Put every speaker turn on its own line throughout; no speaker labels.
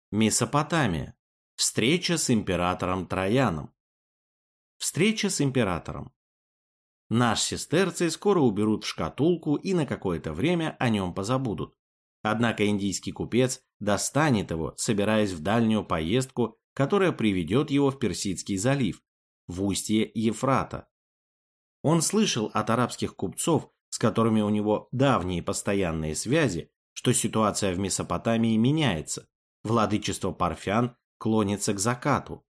Месопотамия. Встреча с императором Трояном. Встреча с императором. Наш сестерций скоро уберут в шкатулку и на какое-то время о нем позабудут. Однако индийский купец достанет его, собираясь в дальнюю поездку, которая приведет его в Персидский залив, в устье Ефрата. Он слышал от арабских купцов, с которыми у него давние постоянные связи, что ситуация в Месопотамии меняется, владычество парфян клонится к закату.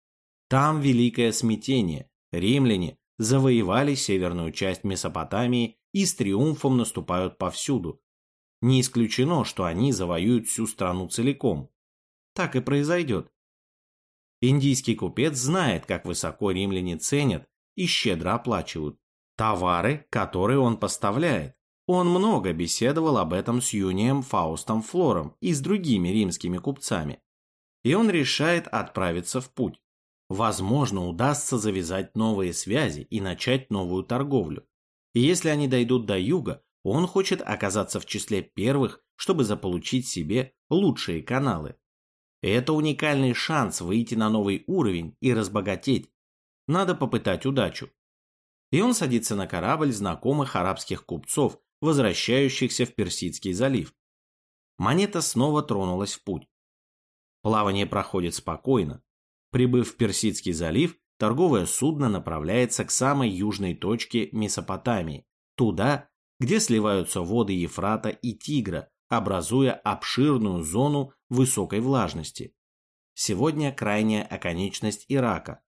Там великое смятение, римляне завоевали северную часть Месопотамии и с триумфом наступают повсюду. Не исключено, что они завоюют всю страну целиком. Так и произойдет. Индийский купец знает, как высоко римляне ценят и щедро оплачивают товары, которые он поставляет. Он много беседовал об этом с Юнием Фаустом Флором и с другими римскими купцами. И он решает отправиться в путь. Возможно, удастся завязать новые связи и начать новую торговлю. И если они дойдут до юга, он хочет оказаться в числе первых, чтобы заполучить себе лучшие каналы. Это уникальный шанс выйти на новый уровень и разбогатеть. Надо попытать удачу. И он садится на корабль знакомых арабских купцов, возвращающихся в Персидский залив. Монета снова тронулась в путь. Плавание проходит спокойно. Прибыв в Персидский залив, торговое судно направляется к самой южной точке Месопотамии, туда, где сливаются воды Ефрата и Тигра, образуя обширную зону высокой влажности. Сегодня крайняя оконечность Ирака.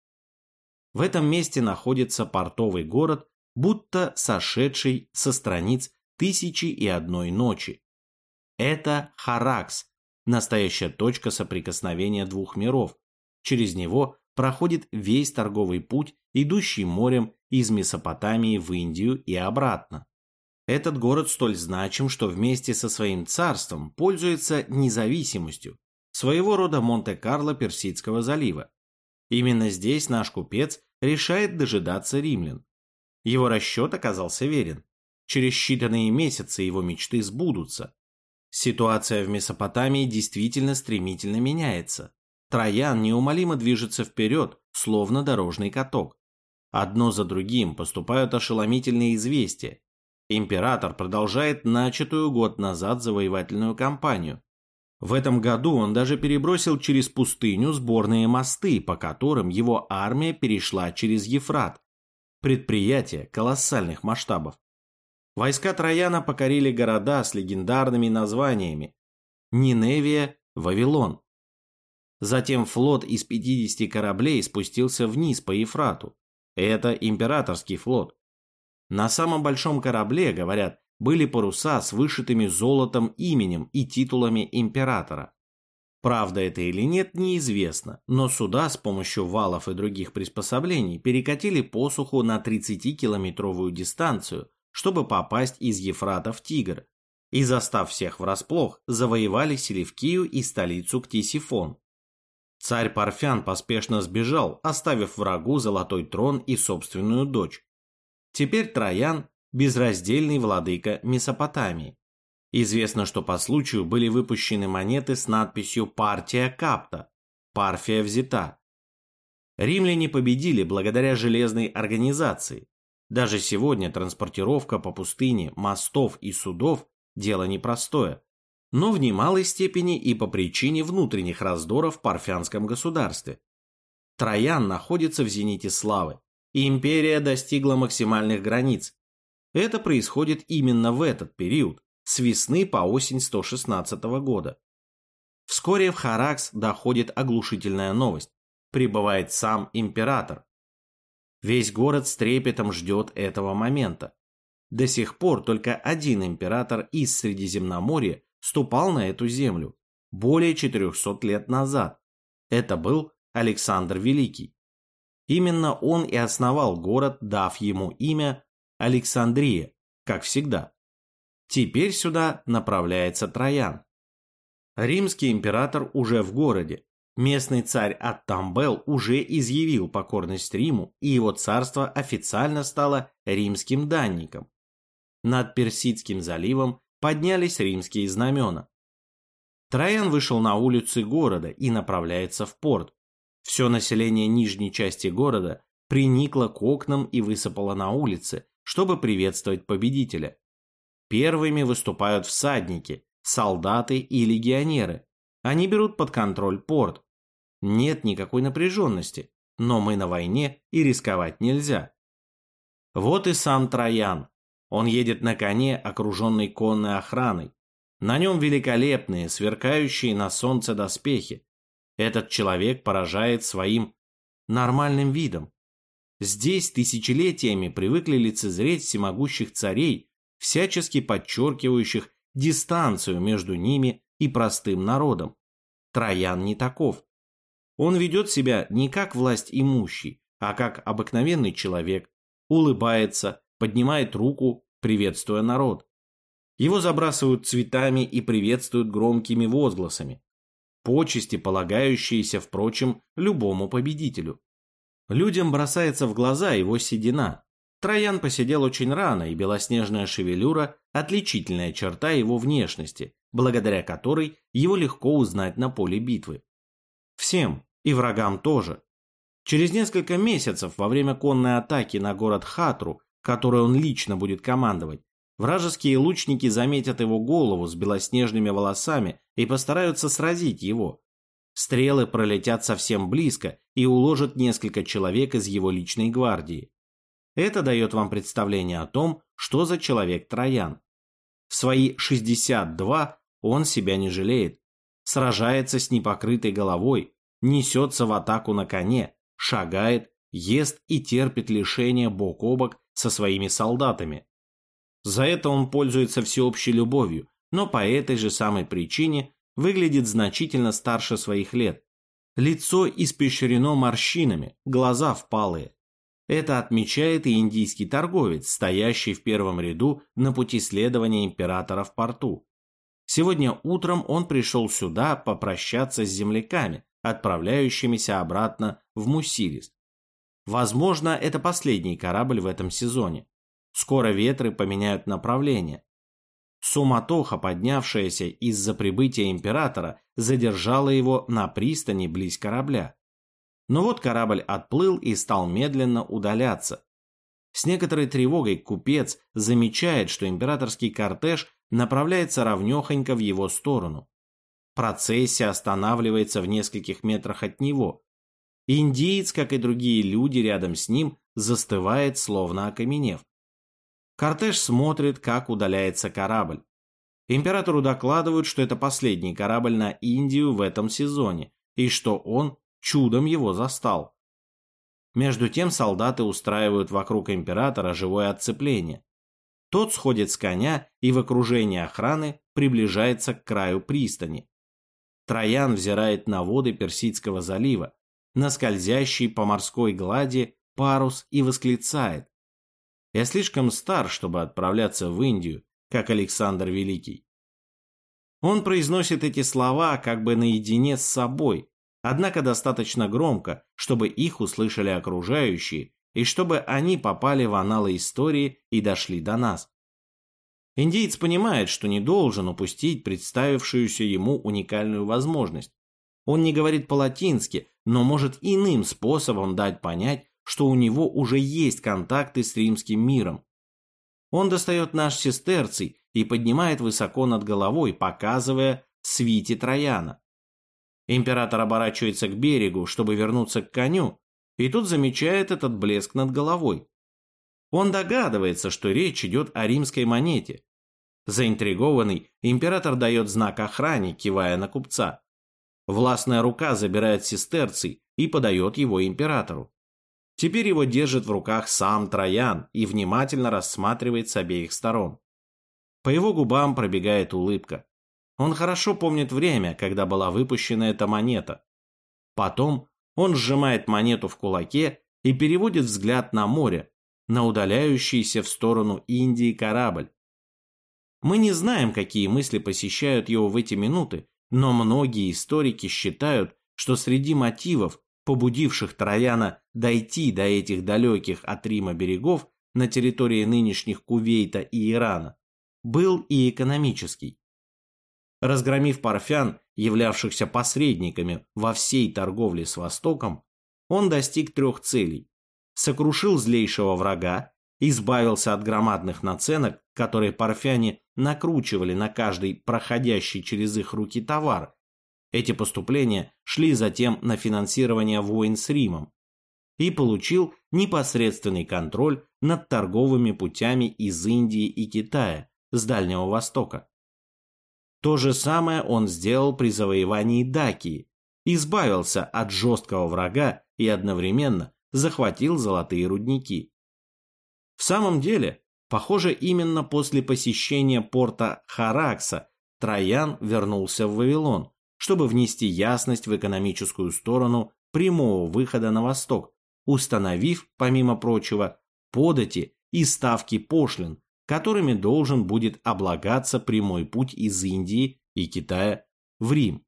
В этом месте находится портовый город, будто сошедший со страниц «Тысячи и одной ночи». Это Харакс, настоящая точка соприкосновения двух миров. Через него проходит весь торговый путь, идущий морем из Месопотамии в Индию и обратно. Этот город столь значим, что вместе со своим царством пользуется независимостью, своего рода Монте-Карло Персидского залива. Именно здесь наш купец решает дожидаться римлян. Его расчет оказался верен. Через считанные месяцы его мечты сбудутся. Ситуация в Месопотамии действительно стремительно меняется. Троян неумолимо движется вперед, словно дорожный каток. Одно за другим поступают ошеломительные известия. Император продолжает начатую год назад завоевательную кампанию. В этом году он даже перебросил через пустыню сборные мосты, по которым его армия перешла через Ефрат. Предприятие колоссальных масштабов. Войска Трояна покорили города с легендарными названиями: Ниневия, Вавилон. Затем флот из 50 кораблей спустился вниз по Ефрату. Это императорский флот. На самом большом корабле, говорят, были паруса с вышитыми золотом именем и титулами императора. Правда это или нет, неизвестно, но суда с помощью валов и других приспособлений перекатили посуху на 30-километровую дистанцию, чтобы попасть из Ефрата в Тигр, и, застав всех врасплох, завоевали Селевкию и столицу Ктисифон. Царь Парфян поспешно сбежал, оставив врагу золотой трон и собственную дочь. Теперь Троян – безраздельный владыка Месопотамии. Известно, что по случаю были выпущены монеты с надписью «Партия Капта» – «Парфия взята». Римляне победили благодаря железной организации. Даже сегодня транспортировка по пустыне мостов и судов – дело непростое, но в немалой степени и по причине внутренних раздоров в парфянском государстве. Троян находится в зените славы, и империя достигла максимальных границ. Это происходит именно в этот период, с весны по осень 116 года. Вскоре в Харакс доходит оглушительная новость. Прибывает сам император. Весь город с трепетом ждет этого момента. До сих пор только один император из Средиземноморья ступал на эту землю более 400 лет назад. Это был Александр Великий. Именно он и основал город, дав ему имя Александрия, как всегда. Теперь сюда направляется Троян. Римский император уже в городе. Местный царь Аттамбел уже изъявил покорность Риму, и его царство официально стало римским данником. Над Персидским заливом поднялись римские знамена. Троян вышел на улицы города и направляется в порт. Все население нижней части города приникло к окнам и высыпало на улицы, чтобы приветствовать победителя. Первыми выступают всадники, солдаты и легионеры. Они берут под контроль порт. Нет никакой напряженности, но мы на войне и рисковать нельзя. Вот и сам Троян. Он едет на коне, окруженный конной охраной. На нем великолепные, сверкающие на солнце доспехи. Этот человек поражает своим нормальным видом. Здесь тысячелетиями привыкли лицезреть всемогущих царей, всячески подчеркивающих дистанцию между ними и простым народом. Троян не таков. Он ведет себя не как власть имущий, а как обыкновенный человек, улыбается, поднимает руку, приветствуя народ. Его забрасывают цветами и приветствуют громкими возгласами. Почести, полагающиеся, впрочем, любому победителю. Людям бросается в глаза его седина. Троян посидел очень рано, и белоснежная шевелюра – отличительная черта его внешности, благодаря которой его легко узнать на поле битвы. Всем, и врагам тоже. Через несколько месяцев, во время конной атаки на город Хатру, которой он лично будет командовать, вражеские лучники заметят его голову с белоснежными волосами и постараются сразить его. Стрелы пролетят совсем близко и уложат несколько человек из его личной гвардии. Это дает вам представление о том, что за человек Троян. В свои 62 он себя не жалеет. Сражается с непокрытой головой, несется в атаку на коне, шагает, ест и терпит лишения бок о бок со своими солдатами. За это он пользуется всеобщей любовью, но по этой же самой причине выглядит значительно старше своих лет. Лицо испещрено морщинами, глаза впалые. Это отмечает и индийский торговец, стоящий в первом ряду на пути следования императора в порту. Сегодня утром он пришел сюда попрощаться с земляками, отправляющимися обратно в Мусилис. Возможно, это последний корабль в этом сезоне. Скоро ветры поменяют направление. Суматоха, поднявшаяся из-за прибытия императора, задержала его на пристани близ корабля. Но вот корабль отплыл и стал медленно удаляться. С некоторой тревогой купец замечает, что императорский кортеж направляется ровнёхонько в его сторону. Процессия останавливается в нескольких метрах от него. Индиец, как и другие люди рядом с ним, застывает, словно окаменев. Кортеж смотрит, как удаляется корабль. Императору докладывают, что это последний корабль на Индию в этом сезоне, и что он чудом его застал. Между тем солдаты устраивают вокруг императора живое отцепление. Тот сходит с коня и в окружении охраны приближается к краю пристани. Троян взирает на воды Персидского залива, на скользящий по морской глади парус и восклицает: «Я слишком стар, чтобы отправляться в Индию, как Александр Великий». Он произносит эти слова как бы наедине с собой, однако достаточно громко, чтобы их услышали окружающие и чтобы они попали в анналы истории и дошли до нас. Индиец понимает, что не должен упустить представившуюся ему уникальную возможность. Он не говорит по-латински, но может иным способом дать понять, что у него уже есть контакты с римским миром. Он достает наш сестерций и поднимает высоко над головой, показывая свите Трояна. Император оборачивается к берегу, чтобы вернуться к коню, и тут замечает этот блеск над головой. Он догадывается, что речь идет о римской монете. Заинтригованный, император дает знак охране, кивая на купца. Властная рука забирает сестерций и подает его императору. Теперь его держит в руках сам Троян и внимательно рассматривает с обеих сторон. По его губам пробегает улыбка. Он хорошо помнит время, когда была выпущена эта монета. Потом он сжимает монету в кулаке и переводит взгляд на море, на удаляющийся в сторону Индии корабль. Мы не знаем, какие мысли посещают его в эти минуты, но многие историки считают, что среди мотивов, побудивших Трояна дойти до этих далеких от Рима берегов на территории нынешних Кувейта и Ирана, был и экономический. Разгромив парфян, являвшихся посредниками во всей торговле с Востоком, он достиг 3 целей: сокрушил злейшего врага, избавился от громадных наценок, которые парфяне накручивали на каждый проходящий через их руки товар. Эти поступления шли затем на финансирование войн с Римом, и получил непосредственный контроль над торговыми путями из Индии и Китая, с Дальнего Востока. То же самое он сделал при завоевании Дакии, избавился от жесткого врага и одновременно захватил золотые рудники. В самом деле, похоже, именно после посещения порта Харакса Траян вернулся в Вавилон, чтобы внести ясность в экономическую сторону прямого выхода на восток, установив, помимо прочего, подати и ставки пошлин, которыми должен будет облагаться прямой путь из Индии и Китая в Рим.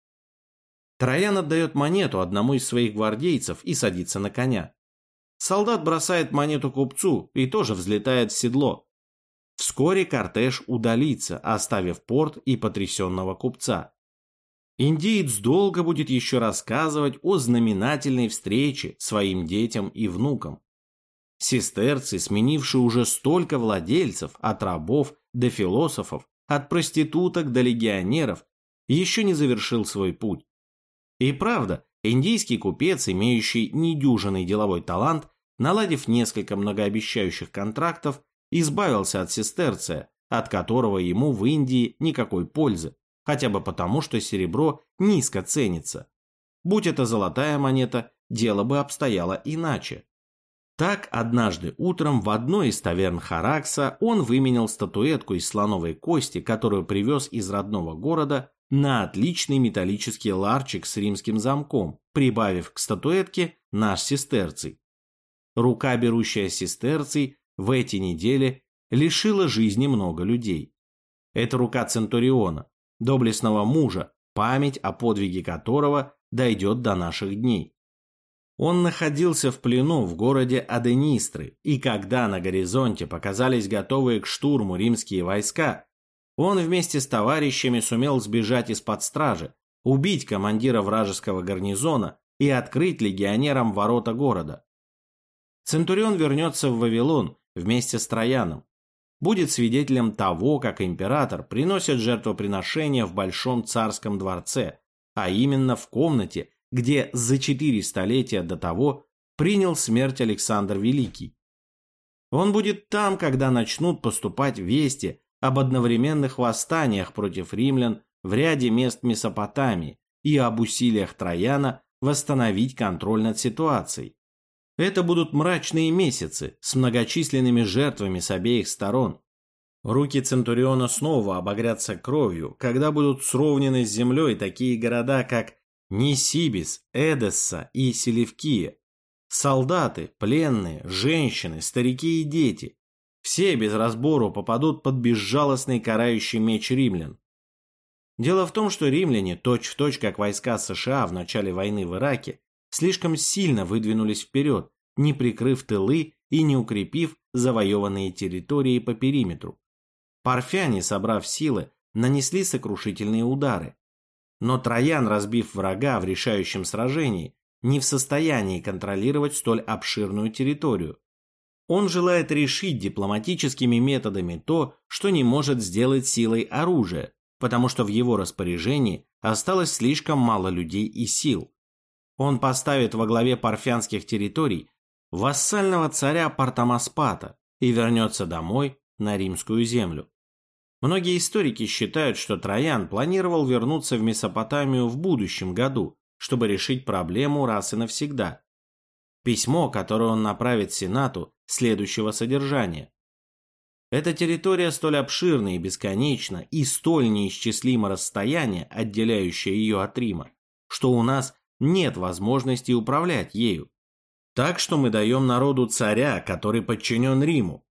Траян отдает монету одному из своих гвардейцев и садится на коня. Солдат бросает монету купцу и тоже взлетает в седло. Вскоре кортеж удалится, оставив порт и потрясенного купца. Индиец долго будет еще рассказывать о знаменательной встрече своим детям и внукам. Сестерцы, сменившие уже столько владельцев, от рабов до философов, от проституток до легионеров, еще не завершил свой путь. И правда, индийский купец, имеющий недюжинный деловой талант, наладив несколько многообещающих контрактов, избавился от сестерция, от которого ему в Индии никакой пользы, хотя бы потому, что серебро низко ценится. Будь это золотая монета, дело бы обстояло иначе. Так, однажды утром в одной из таверн Харакса он выменял статуэтку из слоновой кости, которую привез из родного города, на отличный металлический ларчик с римским замком, прибавив к статуэтке наш сестерций. Рука, берущая сестерций, в эти недели лишила жизни много людей. Это рука Центуриона, доблестного мужа, память о подвиге которого дойдет до наших дней. Он находился в плену в городе Аденистры, и когда на горизонте показались готовые к штурму римские войска, он вместе с товарищами сумел сбежать из-под стражи, убить командира вражеского гарнизона и открыть легионерам ворота города. Центурион вернется в Вавилон вместе с Траяном, будет свидетелем того, как император приносит жертвоприношения в Большом царском дворце, а именно в комнате, где за 4 столетия до того принял смерть Александр Великий. Он будет там, когда начнут поступать вести об одновременных восстаниях против римлян в ряде мест Месопотамии и об усилиях Траяна восстановить контроль над ситуацией. Это будут мрачные месяцы с многочисленными жертвами с обеих сторон. Руки Центуриона снова обогрятся кровью, когда будут сровнены с землей такие города, как Нисибис, Эдесса и Селевкия. Солдаты, пленные, женщины, старики и дети – все без разбору попадут под безжалостный карающий меч римлян. Дело в том, что римляне, точь-в-точь как войска США в начале войны в Ираке, слишком сильно выдвинулись вперед, не прикрыв тылы и не укрепив завоеванные территории по периметру. Парфяне, собрав силы, нанесли сокрушительные удары. Но Траян, разбив врага в решающем сражении, не в состоянии контролировать столь обширную территорию. Он желает решить дипломатическими методами то, что не может сделать силой оружия, потому что в его распоряжении осталось слишком мало людей и сил. Он поставит во главе парфянских территорий вассального царя Партамаспата и вернется домой на римскую землю. Многие историки считают, что Траян планировал вернуться в Месопотамию в будущем году, чтобы решить проблему раз и навсегда. Письмо, которое он направит Сенату, следующего содержания. Эта территория столь обширна и бесконечна, и столь неисчислимо расстояние, отделяющее ее от Рима, что у нас нет возможности управлять ею. Так что мы даем народу царя, который подчинен Риму.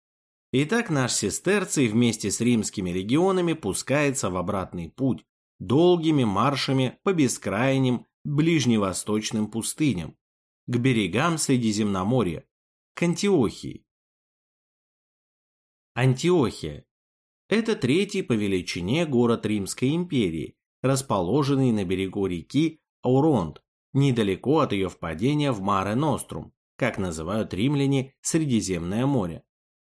Итак, наш сестерций вместе с римскими легионами пускается в обратный путь, долгими маршами по бескрайним ближневосточным пустыням, к берегам Средиземноморья, к Антиохии. Антиохия Это третий по величине город Римской империи, расположенный на берегу реки Ауронт, недалеко от ее впадения в Маре Нострум, как называют римляне Средиземное море.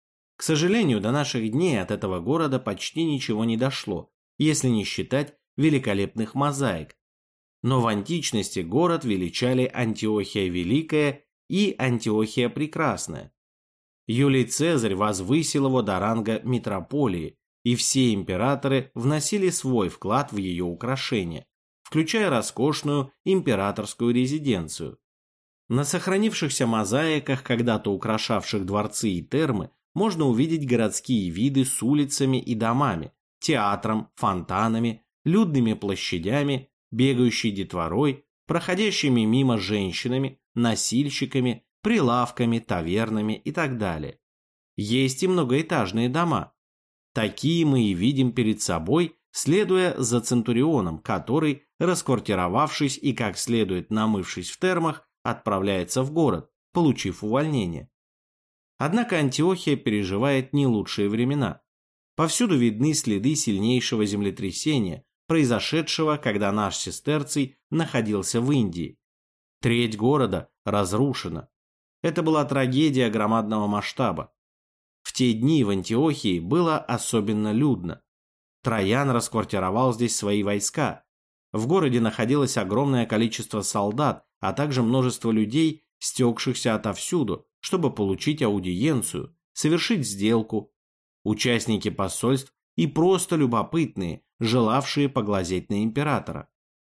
К сожалению, до наших дней от этого города почти ничего не дошло, если не считать великолепных мозаик. Но в античности город величали Антиохия Великая и Антиохия Прекрасная. Юлий Цезарь возвысил его до ранга митрополии, и все императоры вносили свой вклад в ее украшение, включая роскошную императорскую резиденцию. На сохранившихся мозаиках, когда-то украшавших дворцы и термы, можно увидеть городские виды с улицами и домами, театром, фонтанами, людными площадями, бегающей детворой, проходящими мимо женщинами, носильщиками, прилавками, тавернами и так далее. Есть и многоэтажные дома. Такие мы и видим перед собой, следуя за Центурионом, который, расквартировавшись и как следует намывшись в термах, отправляется в город, получив увольнение. Однако Антиохия переживает не лучшие времена. Повсюду видны следы сильнейшего землетрясения, произошедшего, когда наш сестерций находился в Индии. Треть города разрушена. Это была трагедия громадного масштаба. В те дни в Антиохии было особенно людно. Троян расквартировал здесь свои войска. В городе находилось огромное количество солдат, а также множество людей, стекшихся отовсюду, чтобы получить аудиенцию, совершить сделку, участники посольств и просто любопытные, желавшие поглазеть на императора.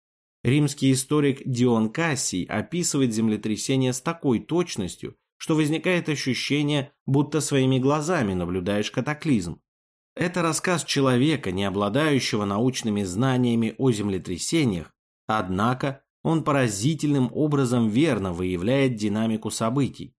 Римский историк Дион Кассий описывает землетрясение с такой точностью, что возникает ощущение, будто своими глазами наблюдаешь катаклизм. Это рассказ человека, не обладающего научными знаниями о землетрясениях, однако он поразительным образом верно выявляет динамику событий.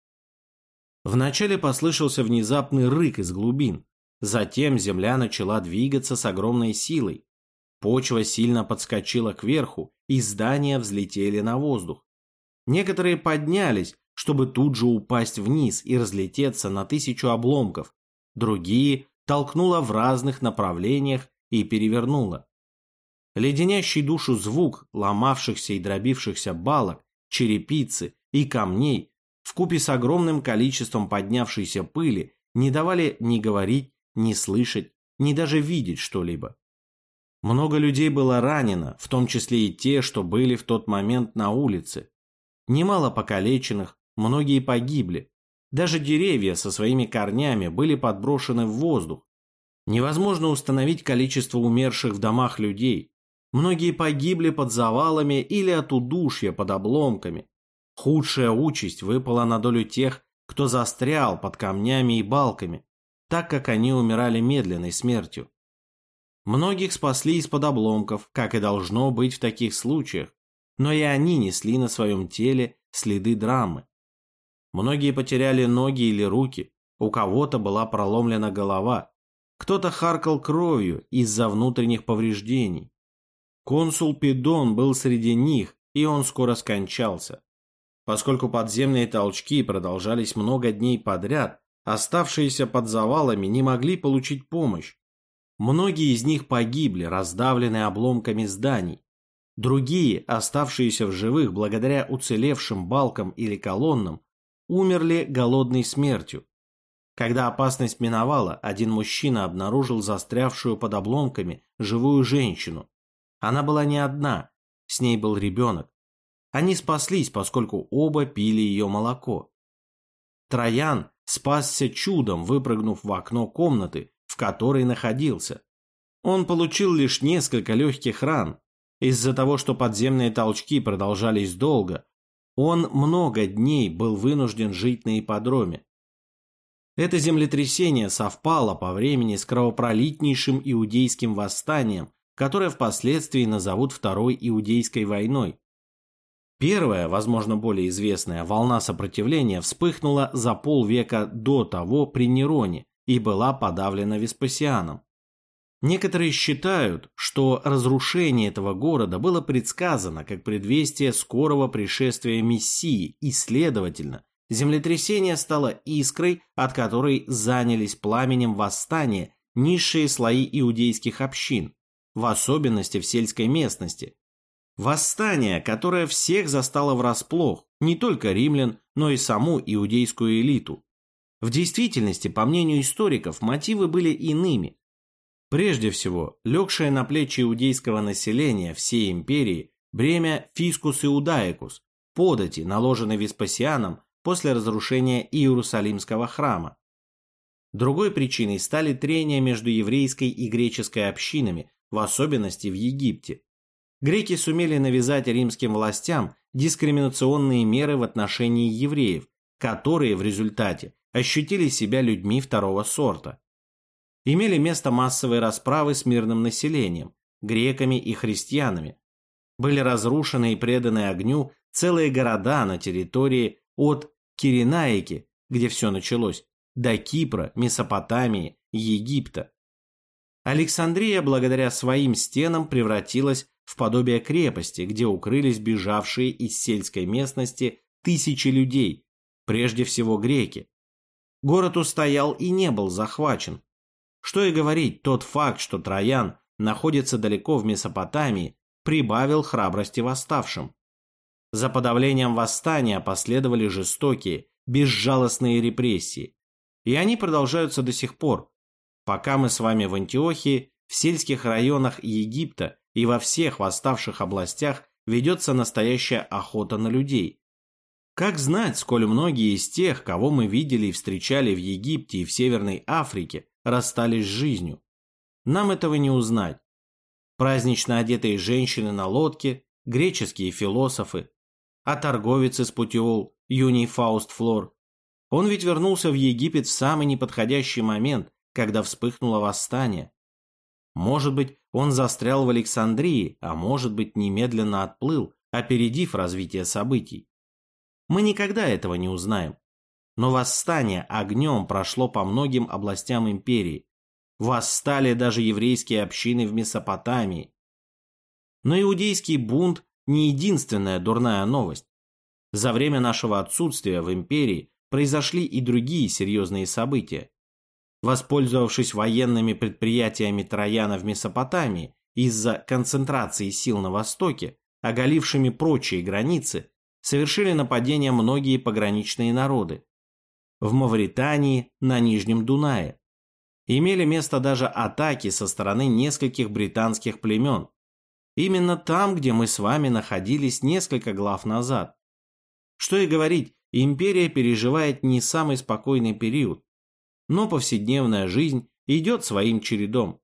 Вначале послышался внезапный рык из глубин, затем земля начала двигаться с огромной силой. Почва сильно подскочила кверху, и здания взлетели на воздух. Некоторые поднялись, чтобы тут же упасть вниз и разлететься на 1000 обломков, другие толкнуло в разных направлениях и перевернуло. Леденящий душу звук ломавшихся и дробившихся балок, черепицы и камней вкупе с огромным количеством поднявшейся пыли не давали ни говорить, ни слышать, ни даже видеть что-либо. Много людей было ранено, в том числе и те, что были в тот момент на улице. Немало покалеченных, многие погибли. Даже деревья со своими корнями были подброшены в воздух. Невозможно установить количество умерших в домах людей. Многие погибли под завалами или от удушья под обломками. Худшая участь выпала на долю тех, кто застрял под камнями и балками, так как они умирали медленной смертью. Многих спасли из-под обломков, как и должно быть в таких случаях, но и они несли на своем теле следы драмы. Многие потеряли ноги или руки, у кого-то была проломлена голова, кто-то харкал кровью из-за внутренних повреждений. Консул Пидон был среди них, и он скоро скончался. Поскольку подземные толчки продолжались много дней подряд, оставшиеся под завалами не могли получить помощь. Многие из них погибли, раздавленные обломками зданий. Другие, оставшиеся в живых благодаря уцелевшим балкам или колоннам, умерли голодной смертью. Когда опасность миновала, один мужчина обнаружил застрявшую под обломками живую женщину. Она была не одна, с ней был ребенок. Они спаслись, поскольку оба пили ее молоко. Троян спасся чудом, выпрыгнув в окно комнаты, в которой находился. Он получил лишь несколько легких ран. Из-за того, что подземные толчки продолжались долго, он много дней был вынужден жить на ипподроме. Это землетрясение совпало по времени с кровопролитнейшим иудейским восстанием, которое впоследствии назовут Второй Иудейской войной. Первая, возможно, более известная волна сопротивления вспыхнула за полвека до того при Нероне и была подавлена Веспасианом. Некоторые считают, что разрушение этого города было предсказано как предвестие скорого пришествия Мессии, и, следовательно, землетрясение стало искрой, от которой занялись пламенем восстания низшие слои иудейских общин, в особенности в сельской местности. Восстание, которое всех застало врасплох, не только римлян, но и саму иудейскую элиту. В действительности, по мнению историков, мотивы были иными. Прежде всего, легшее на плечи иудейского населения всей империи бремя фискус иудаикус, подати, наложенной Веспасианом после разрушения Иерусалимского храма. Другой причиной стали трения между еврейской и греческой общинами, в особенности в Египте. Греки сумели навязать римским властям дискриминационные меры в отношении евреев, которые в результате ощутили себя людьми второго сорта. Имели место массовые расправы с мирным населением, греками и христианами. Были разрушены и преданы огню целые города на территории от Киренаики, где все началось, до Кипра, Месопотамии, Египта. Александрия благодаря своим стенам превратилась в подобие крепости, где укрылись бежавшие из сельской местности тысячи людей, прежде всего греки. Город устоял и не был захвачен. Что и говорить, тот факт, что Троян находится далеко в Месопотамии, прибавил храбрости восставшим. За подавлением восстания последовали жестокие, безжалостные репрессии. И они продолжаются до сих пор, пока мы с вами в Антиохии, в сельских районах Египта и во всех восставших областях ведется настоящая охота на людей. Как знать, сколь многие из тех, кого мы видели и встречали в Египте и в Северной Африке, расстались с жизнью? Нам этого не узнать. Празднично одетые женщины на лодке, греческие философы, а торговец из Путиол, Юний Фауст Флор. Он ведь вернулся в Египет в самый неподходящий момент, когда вспыхнуло восстание. Может быть, он застрял в Александрии, а может быть, немедленно отплыл, опередив развитие событий. Мы никогда этого не узнаем. Но восстание огнем прошло по многим областям империи. Восстали даже еврейские общины в Месопотамии. Но иудейский бунт не единственная дурная новость. За время нашего отсутствия в империи произошли и другие серьезные события. Воспользовавшись военными предприятиями Трояна в Месопотамии из-за концентрации сил на востоке, оголившими прочие границы, совершили нападения многие пограничные народы. В Мавритании, на Нижнем Дунае. Имели место даже атаки со стороны нескольких британских племен. Именно там, где мы с вами находились несколько глав назад. Что и говорить, империя переживает не самый спокойный период, но повседневная жизнь идет своим чередом.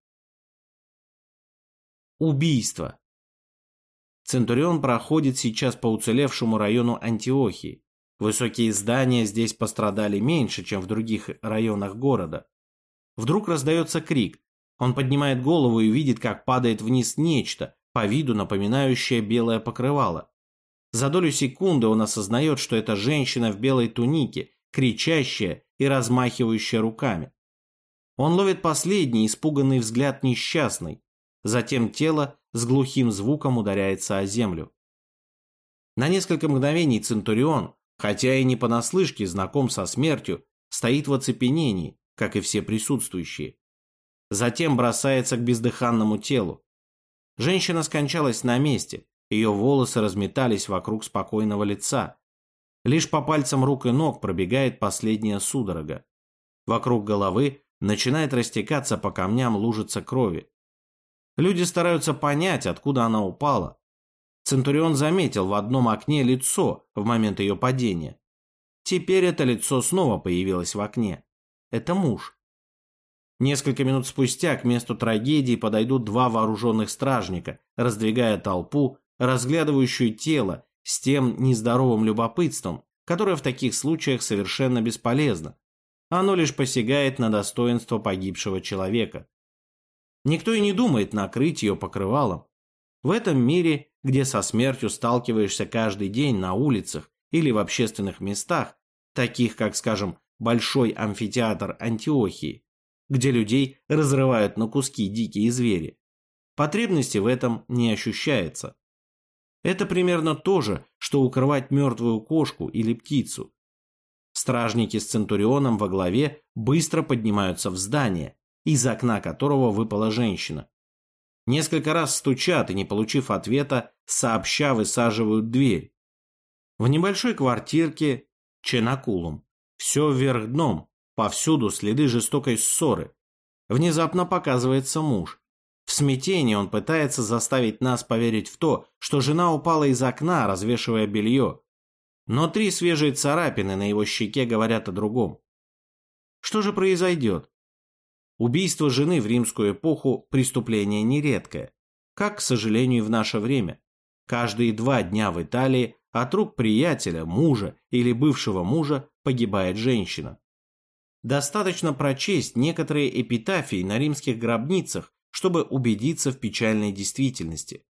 Убийство. Центурион проходит сейчас по уцелевшему району Антиохии. Высокие здания здесь пострадали меньше, чем в других районах города. Вдруг раздается крик. Он поднимает голову и видит, как падает вниз нечто, по виду напоминающее белое покрывало. За долю секунды он осознает, что это женщина в белой тунике, кричащая и размахивающая руками. Он ловит последний испуганный взгляд несчастной. Затем тело с глухим звуком ударяется о землю. На несколько мгновений Центурион, хотя и не понаслышке знаком со смертью, стоит в оцепенении, как и все присутствующие. Затем бросается к бездыханному телу. Женщина скончалась на месте, ее волосы разметались вокруг спокойного лица. Лишь по пальцам рук и ног пробегает последняя судорога. Вокруг головы начинает растекаться по камням лужица крови. Люди стараются понять, откуда она упала. Центурион заметил в одном окне лицо в момент ее падения. Теперь это лицо снова появилось в окне. Это муж. Несколько минут спустя к месту трагедии подойдут два вооруженных стражника, раздвигая толпу, разглядывающую тело с тем нездоровым любопытством, которое в таких случаях совершенно бесполезно. Оно лишь посягает на достоинство погибшего человека. Никто и не думает накрыть ее покрывалом. В этом мире, где со смертью сталкиваешься каждый день на улицах или в общественных местах, таких как, скажем, Большой амфитеатр Антиохии, где людей разрывают на куски дикие звери, потребности в этом не ощущается. Это примерно то же, что укрывать мертвую кошку или птицу. Стражники с Центурионом во главе быстро поднимаются в здание. из окна которого выпала женщина. Несколько раз стучат и, не получив ответа, сообща высаживают дверь. В небольшой квартирке Ченакулум все вверх дном, повсюду следы жестокой ссоры. Внезапно показывается муж. В смятении он пытается заставить нас поверить в то, что жена упала из окна, развешивая белье. Но 3 свежие царапины на его щеке говорят о другом. Что же произойдет? Убийство жены в римскую эпоху – преступление нередкое, как, к сожалению, и в наше время. Каждые 2 дня в Италии от рук приятеля, мужа или бывшего мужа погибает женщина. Достаточно прочесть некоторые эпитафии на римских гробницах, чтобы убедиться в печальной действительности.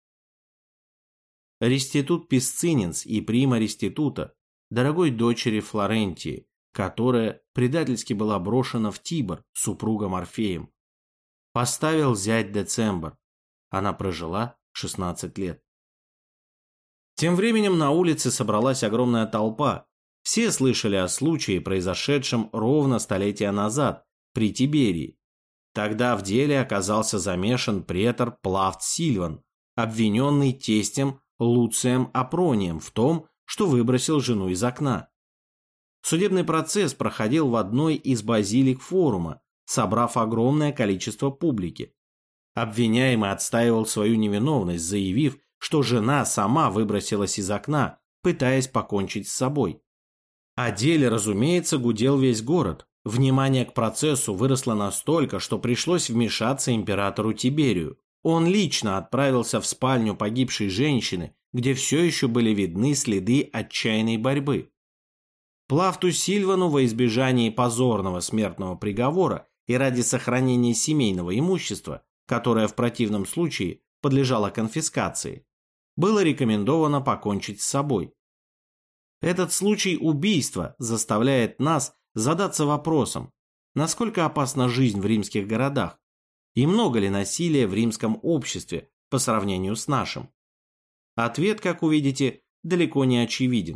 Реститут Писциненс и прима Реститута, дорогой дочери Флорентии, которая предательски была брошена в Тибр супругом Орфеем. Поставил зять Децембр. Она прожила 16 лет. Тем временем на улице собралась огромная толпа. Все слышали о случае, произошедшем ровно столетия назад, при Тиберии. Тогда в деле оказался замешан претор Плавт Сильван, обвиненный тестем Луцием Апронием в том, что выбросил жену из окна. Судебный процесс проходил в одной из базилик форума, собрав огромное количество публики. Обвиняемый отстаивал свою невиновность, заявив, что жена сама выбросилась из окна, пытаясь покончить с собой. О деле, разумеется, гудел весь город. Внимание к процессу выросло настолько, что пришлось вмешаться императору Тиберию. Он лично отправился в спальню погибшей женщины, где все еще были видны следы отчаянной борьбы. Плавту Сильвану во избежание позорного смертного приговора и ради сохранения семейного имущества, которое в противном случае подлежало конфискации, было рекомендовано покончить с собой. Этот случай убийства заставляет нас задаться вопросом, насколько опасна жизнь в римских городах и много ли насилия в римском обществе по сравнению с нашим. Ответ, как увидите, далеко не очевиден.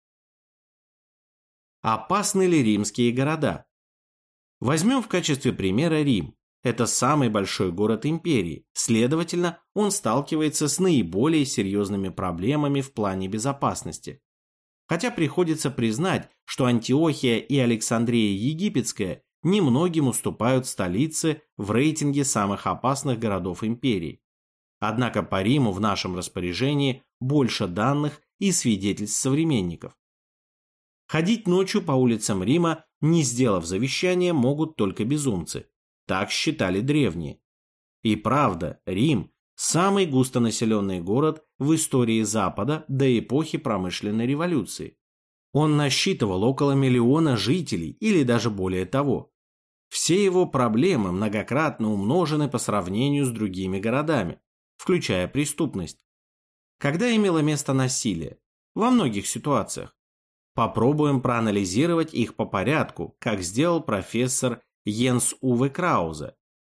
Опасны ли римские города? Возьмем в качестве примера Рим. Это самый большой город империи, следовательно, он сталкивается с наиболее серьезными проблемами в плане безопасности. Хотя приходится признать, что Антиохия и Александрия Египетская немногим уступают столице в рейтинге самых опасных городов империи. Однако по Риму в нашем распоряжении больше данных и свидетельств современников. Ходить ночью по улицам Рима, не сделав завещания, могут только безумцы. Так считали древние. И правда, Рим – самый густонаселенный город в истории Запада до эпохи промышленной революции. Он насчитывал около 1 миллиона жителей или даже более того. Все его проблемы многократно умножены по сравнению с другими городами, включая преступность. Когда имело место насилие? Во многих ситуациях. Попробуем проанализировать их по порядку, как сделал профессор Йенс Уве Краузе.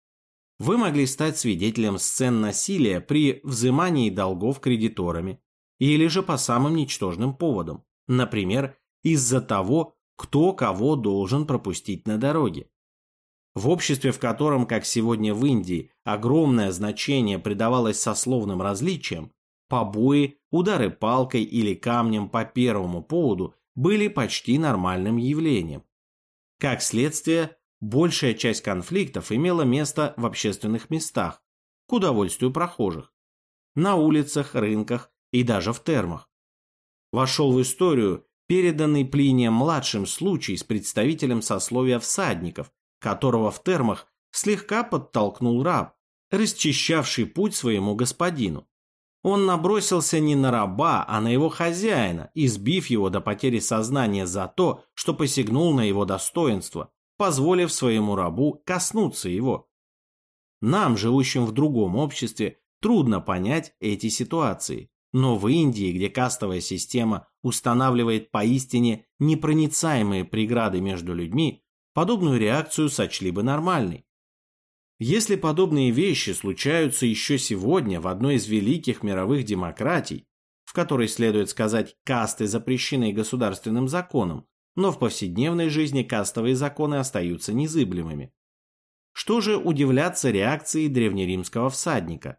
Вы могли стать свидетелем сцен насилия при взимании долгов кредиторами или же по самым ничтожным поводам, например, из-за того, кто кого должен пропустить на дороге. В обществе, в котором, как сегодня в Индии, огромное значение придавалось сословным различиям, побои, удары палкой или камнем по первому поводу были почти нормальным явлением. Как следствие, большая часть конфликтов имела место в общественных местах, к удовольствию прохожих, на улицах, рынках и даже в термах. Вошел в историю переданный Плинием-младшим случай с представителем сословия всадников, которого в термах слегка подтолкнул раб, расчищавший путь своему господину. Он набросился не на раба, а на его хозяина, избив его до потери сознания за то, что посягнул на его достоинство, позволив своему рабу коснуться его. Нам, живущим в другом обществе, трудно понять эти ситуации, но в Индии, где кастовая система устанавливает поистине непроницаемые преграды между людьми, подобную реакцию сочли бы нормальной. Если подобные вещи случаются еще сегодня в одной из великих мировых демократий, в которой, следует сказать, касты запрещены государственным законом, но в повседневной жизни кастовые законы остаются незыблемыми, Что же удивляться реакции древнеримского всадника?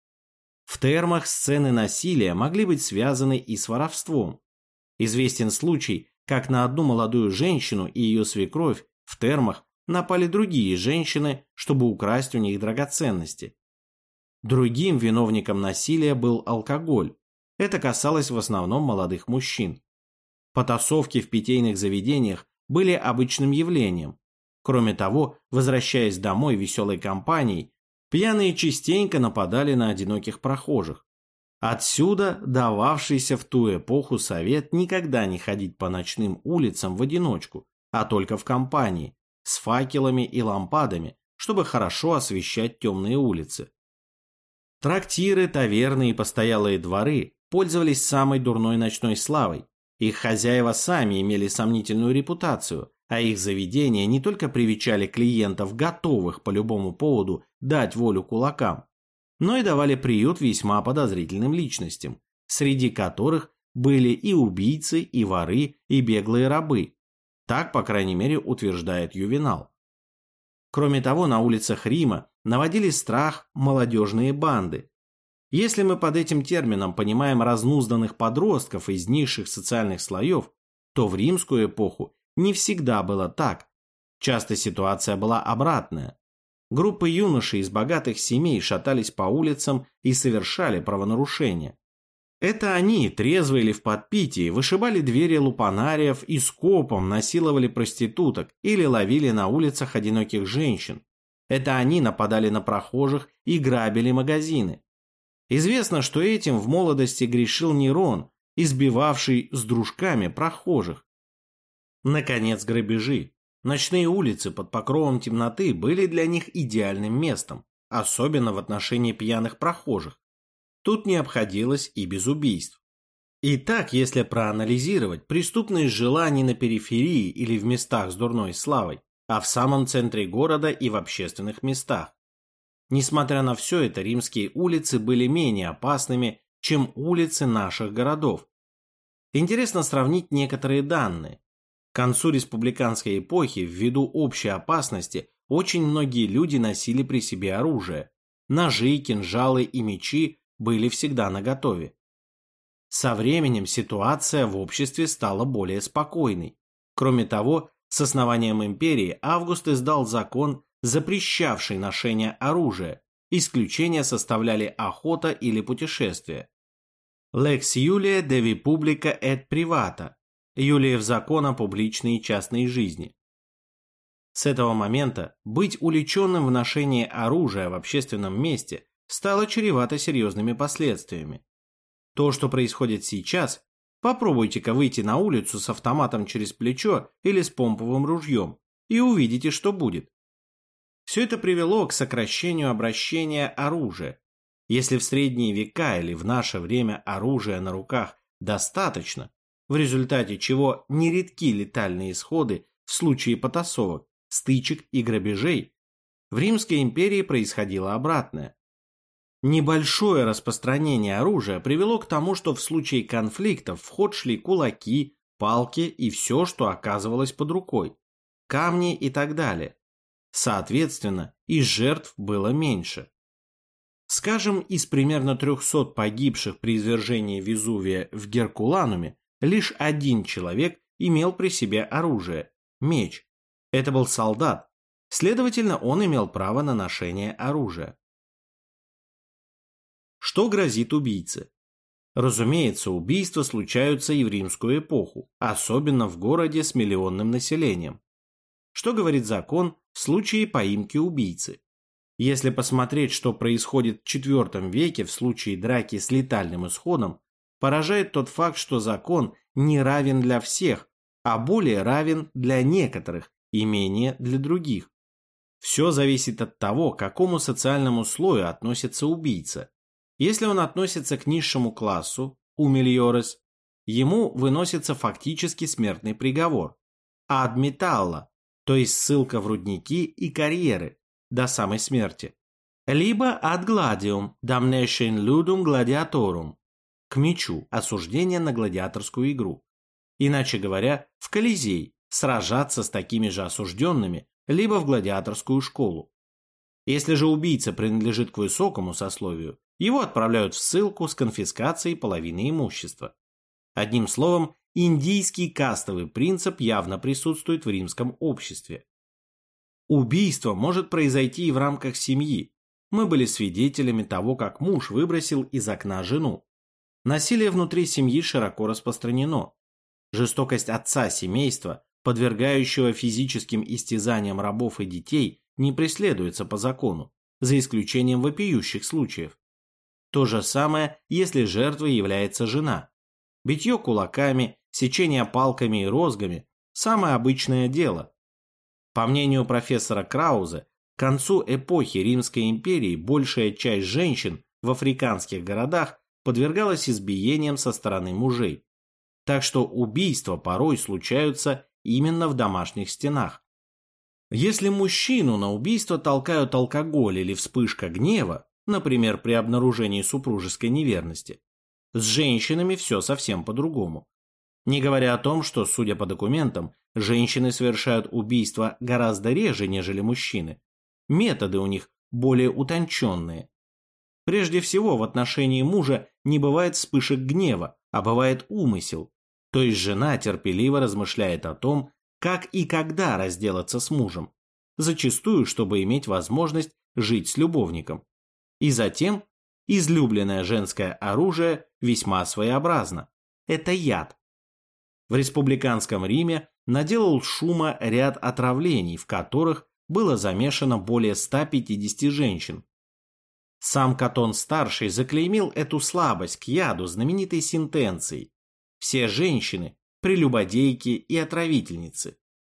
В термах сцены насилия могли быть связаны и с воровством. Известен случай, как на одну молодую женщину и ее свекровь в термах напали другие женщины, чтобы украсть у них драгоценности. Другим виновником насилия был алкоголь. Это касалось в основном молодых мужчин. Потасовки в питейных заведениях были обычным явлением. Кроме того, возвращаясь домой веселой компанией, пьяные частенько нападали на одиноких прохожих. Отсюда дававшийся в ту эпоху совет никогда не ходить по ночным улицам в одиночку, а только в компании, с факелами и лампадами, чтобы хорошо освещать темные улицы. Трактиры, таверны и постоялые дворы пользовались самой дурной ночной славой. Их хозяева сами имели сомнительную репутацию, а их заведения не только привечали клиентов, готовых по любому поводу дать волю кулакам, но и давали приют весьма подозрительным личностям, среди которых были и убийцы, и воры, и беглые рабы. Так, по крайней мере, утверждает Ювенал. Кроме того, на улицах Рима наводили страх молодежные банды. Если мы под этим термином понимаем разнузданных подростков из низших социальных слоев, то в римскую эпоху не всегда было так. Часто ситуация была обратная. Группы юношей из богатых семей шатались по улицам и совершали правонарушения. Это они, трезвые или в подпитии, вышибали двери лупанариев и скопом насиловали проституток или ловили на улицах одиноких женщин. Это они нападали на прохожих и грабили магазины. Известно, что этим в молодости грешил Нерон, избивавший с дружками прохожих. Наконец, грабежи. Ночные улицы под покровом темноты были для них идеальным местом, особенно в отношении пьяных прохожих. Тут не обходилось и без убийств. Итак, если проанализировать, преступность жила не на периферии или в местах с дурной славой, а в самом центре города и в общественных местах. Несмотря на все это, римские улицы были менее опасными, чем улицы наших городов. Интересно сравнить некоторые данные. К концу республиканской эпохи, ввиду общей опасности, очень многие люди носили при себе оружие. Ножи, кинжалы и мечи были всегда наготове. Со временем ситуация в обществе стала более спокойной. Кроме того, с основанием империи Август издал закон, запрещавший ношение оружия. Исключения составляли охота или путешествия. Lex Julia devi publica et privata. Юлиев закон о публичной и частной жизни. С этого момента быть увлеченным в ношении оружия в общественном месте стало чревато серьезными последствиями. То, что происходит сейчас, попробуйте-ка выйти на улицу с автоматом через плечо или с помповым ружьем, и увидите, что будет. Все это привело к сокращению обращения оружия. Если в средние века или в наше время оружия на руках достаточно, в результате чего нередки летальные исходы в случае потасовок, стычек и грабежей, в Римской империи происходило обратное. Небольшое распространение оружия привело к тому, что в случае конфликтов в ход шли кулаки, палки и все, что оказывалось под рукой, камни и так далее. Соответственно, и жертв было меньше. Скажем, из примерно 300 погибших при извержении Везувия в Геркулануме лишь один человек имел при себе оружие – меч. Это был солдат, следовательно, он имел право на ношение оружия. Что грозит убийце? Разумеется, убийства случаются и в римскую эпоху, особенно в городе с миллионным населением. Что говорит закон в случае поимки убийцы? Если посмотреть, что происходит в IV веке в случае драки с летальным исходом, поражает тот факт, что закон не равен для всех, а более равен для некоторых и менее для других. Все зависит от того, к какому социальному слою относится убийца. Если он относится к низшему классу, умильорес, ему выносится фактически смертный приговор, ad metallo, то есть ссылка в рудники и карьеры до самой смерти, либо ad gladium, damnation ludum gladiatorum, к мечу, осуждение на гладиаторскую игру. Иначе говоря, в Колизей, сражаться с такими же осужденными, либо в гладиаторскую школу. Если же убийца принадлежит к высокому сословию, его отправляют в ссылку с конфискацией половины имущества. Одним словом, индийский кастовый принцип явно присутствует в римском обществе. Убийство может произойти и в рамках семьи. Мы были свидетелями того, как муж выбросил из окна жену. Насилие внутри семьи широко распространено. Жестокость отца семейства, подвергающего физическим истязаниям рабов и детей, не преследуется по закону, за исключением вопиющих случаев. То же самое, если жертвой является жена. Битье кулаками, сечение палками и розгами – самое обычное дело. По мнению профессора Краузе, к концу эпохи Римской империи большая часть женщин в африканских городах подвергалась избиениям со стороны мужей. Так что убийства порой случаются именно в домашних стенах. Если мужчину на убийство толкают алкоголь или вспышка гнева, например, при обнаружении супружеской неверности, с женщинами все совсем по-другому. Не говоря о том, что, судя по документам, женщины совершают убийства гораздо реже, нежели мужчины. Методы у них более утонченные. Прежде всего, в отношении мужа не бывает вспышек гнева, а бывает умысел. То есть жена терпеливо размышляет о том, как и когда разделаться с мужем, зачастую, чтобы иметь возможность жить с любовником. И затем излюбленное женское оружие весьма своеобразно. Это яд. В республиканском Риме наделал шума ряд отравлений, в которых было замешано более 150 женщин. Сам Катон-старший заклеймил эту слабость к яду знаменитой сентенцией: «Все женщины – прелюбодейки и отравительницы».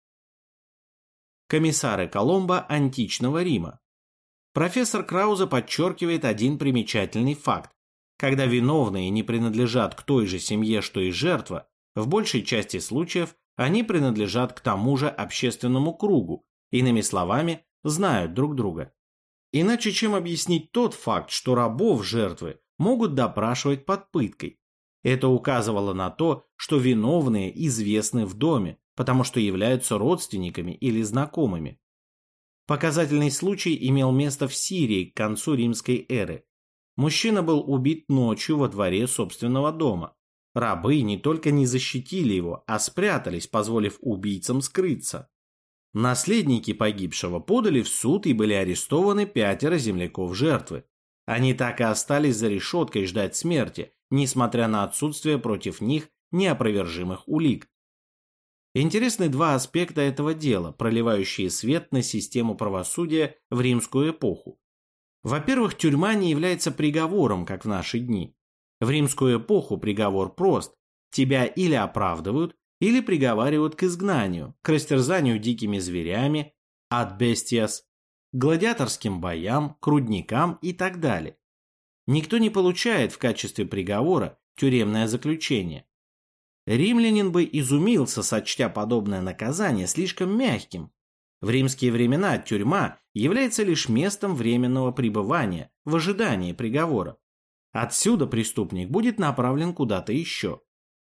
Комиссары Коломбо античного Рима. Профессор Краузе подчеркивает один примечательный факт. Когда виновные не принадлежат к той же семье, что и жертва, в большей части случаев они принадлежат к тому же общественному кругу, иными словами, знают друг друга. Иначе чем объяснить тот факт, что рабов жертвы могут допрашивать под пыткой? Это указывало на то, что виновные известны в доме, потому что являются родственниками или знакомыми. Показательный случай имел место в Сирии к концу римской эры. Мужчина был убит ночью во дворе собственного дома. Рабы не только не защитили его, а спрятались, позволив убийцам скрыться. Наследники погибшего подали в суд и были арестованы 5 земляков жертвы. Они так и остались за решеткой ждать смерти, несмотря на отсутствие против них неопровержимых улик. Интересны два аспекта этого дела, проливающие свет на систему правосудия в римскую эпоху. Во-первых, тюрьма не является приговором, как в наши дни. В римскую эпоху приговор прост. Тебя или оправдывают, или приговаривают к изгнанию, к растерзанию дикими зверями, ad bestias, к гладиаторским боям, к рудникам и так далее. Никто не получает в качестве приговора тюремное заключение. Римлянин бы изумился, сочтя подобное наказание слишком мягким. В римские времена тюрьма является лишь местом временного пребывания в ожидании приговора. Отсюда преступник будет направлен куда-то еще.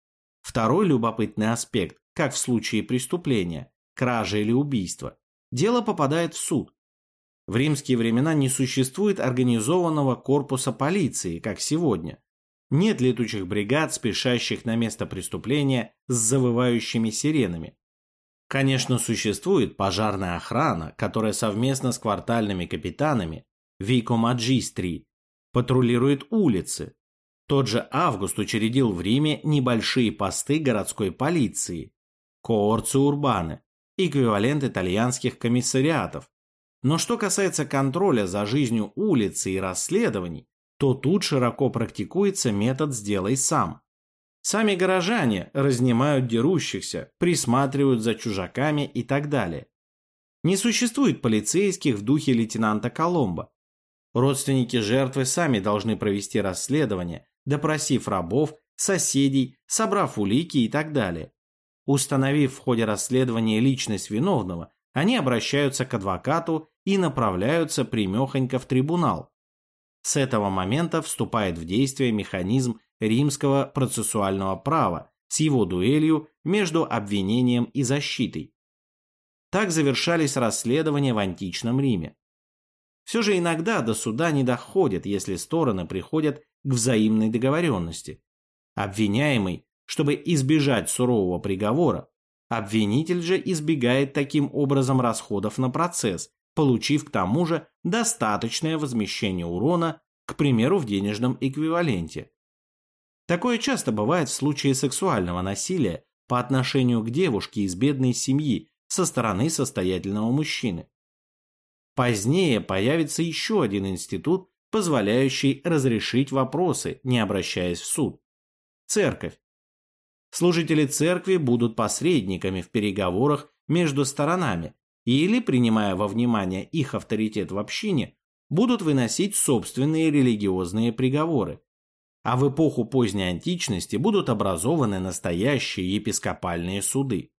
Второй любопытный аспект, как в случае преступления, кражи или убийства, дело попадает в суд. В римские времена не существует организованного корпуса полиции, как сегодня. Нет летучих бригад, спешащих на место преступления с завывающими сиренами. Конечно, существует пожарная охрана, которая совместно с квартальными капитанами Vico Magistri патрулирует улицы. Тот же Август учредил в Риме небольшие посты городской полиции Coorzi Urbane, эквивалент итальянских комиссариатов. Но что касается контроля за жизнью улицы и расследований, то тут широко практикуется метод «сделай сам». Сами горожане разнимают дерущихся, присматривают за чужаками и так далее. Не существует полицейских в духе лейтенанта Коломбо. Родственники жертвы сами должны провести расследование, допросив рабов, соседей, собрав улики и так далее. Установив в ходе расследования личность виновного, они обращаются к адвокату и направляются прямехонько в трибунал. С этого момента вступает в действие механизм римского процессуального права с его дуэлью между обвинением и защитой. Так завершались расследования в античном Риме. Все же иногда до суда не доходит, если стороны приходят к взаимной договоренности. Обвиняемый, чтобы избежать сурового приговора, обвинитель же избегает таким образом расходов на процесс, получив к тому же достаточное возмещение урона, к примеру, в денежном эквиваленте. Такое часто бывает в случае сексуального насилия по отношению к девушке из бедной семьи со стороны состоятельного мужчины. Позднее появится еще один институт, позволяющий разрешить вопросы, не обращаясь в суд. Церковь. Служители церкви будут посредниками в переговорах между сторонами или, принимая во внимание их авторитет в общине, будут выносить собственные религиозные приговоры. А в эпоху поздней античности будут образованы настоящие епископальные суды.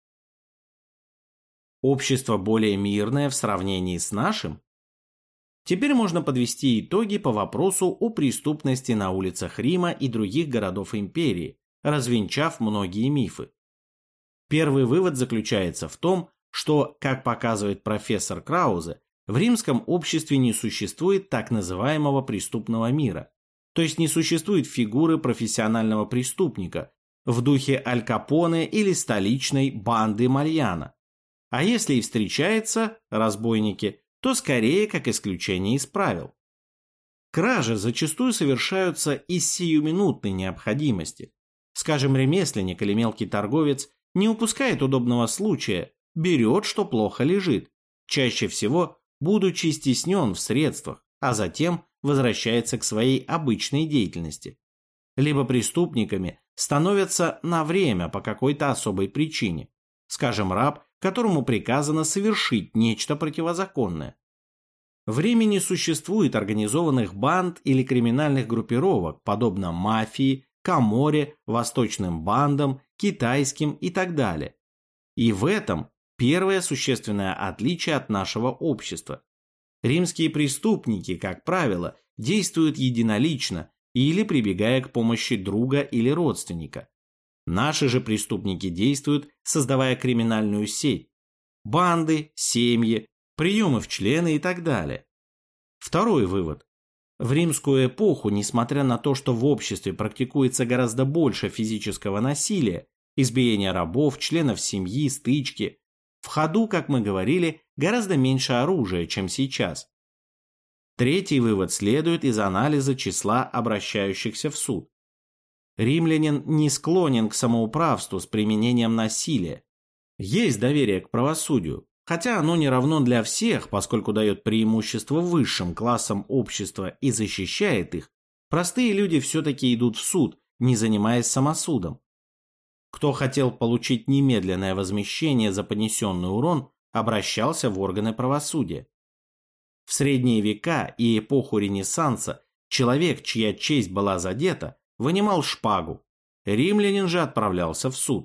Общество более мирное в сравнении с нашим? Теперь можно подвести итоги по вопросу о преступности на улицах Рима и других городов империи, развенчав многие мифы. Первый вывод заключается в том, что, как показывает профессор Краузе, в римском обществе не существует так называемого преступного мира, то есть не существует фигуры профессионального преступника в духе Аль Капоне или столичной банды Мальяно. А если и встречается разбойники, то скорее как исключение из правил. Кражи зачастую совершаются из сиюминутной необходимости. Скажем, ремесленник или мелкий торговец не упускает удобного случая, берет, что плохо лежит, чаще всего будучи стеснен в средствах, а затем возвращается к своей обычной деятельности. Либо преступниками становятся на время по какой-то особой причине, скажем, раб, которому приказано совершить нечто противозаконное. В Риме не существует организованных банд или криминальных группировок, подобно мафии, каморре, восточным бандам, китайским и так далее. И в этом первое существенное отличие от нашего общества. Римские преступники, как правило, действуют единолично или прибегая к помощи друга или родственника. Наши же преступники действуют, создавая криминальную сеть, банды, семьи, приемы в члены и так далее. Второй вывод. В римскую эпоху, несмотря на то, что в обществе практикуется гораздо больше физического насилия, избиения рабов, членов семьи, стычки, в ходу, как мы говорили, гораздо меньше оружия, чем сейчас. Третий вывод следует из анализа числа обращающихся в суд. Римлянин не склонен к самоуправству с применением насилия. Есть доверие к правосудию, хотя оно не равно для всех, поскольку дает преимущество высшим классам общества и защищает их, простые люди все-таки идут в суд, не занимаясь самосудом. Кто хотел получить немедленное возмещение за понесенный урон, обращался в органы правосудия. В средние века и эпоху Ренессанса человек, чья честь была задета, вынимал шпагу, римлянин же отправлялся в суд.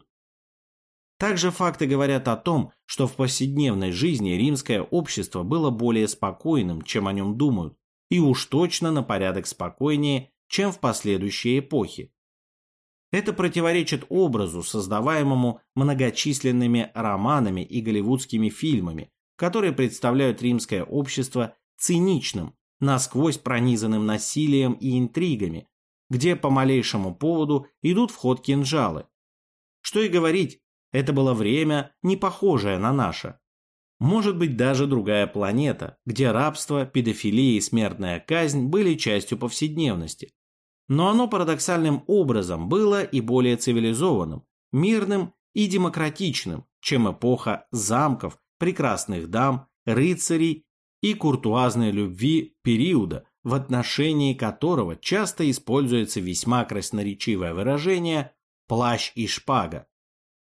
Также факты говорят о том, что в повседневной жизни римское общество было более спокойным, чем о нем думают, и уж точно на порядок спокойнее, чем в последующие эпохи. Это противоречит образу, создаваемому многочисленными романами и голливудскими фильмами, которые представляют римское общество циничным, насквозь пронизанным насилием и интригами, где по малейшему поводу идут в ход кинжалы. Что и говорить, это было время, не похожее на наше. Может быть, даже другая планета, где рабство, педофилия и смертная казнь были частью повседневности. Но оно парадоксальным образом было и более цивилизованным, мирным и демократичным, чем эпоха замков, прекрасных дам, рыцарей и куртуазной любви периода, в отношении которого часто используется весьма красноречивое выражение «плащ и шпага».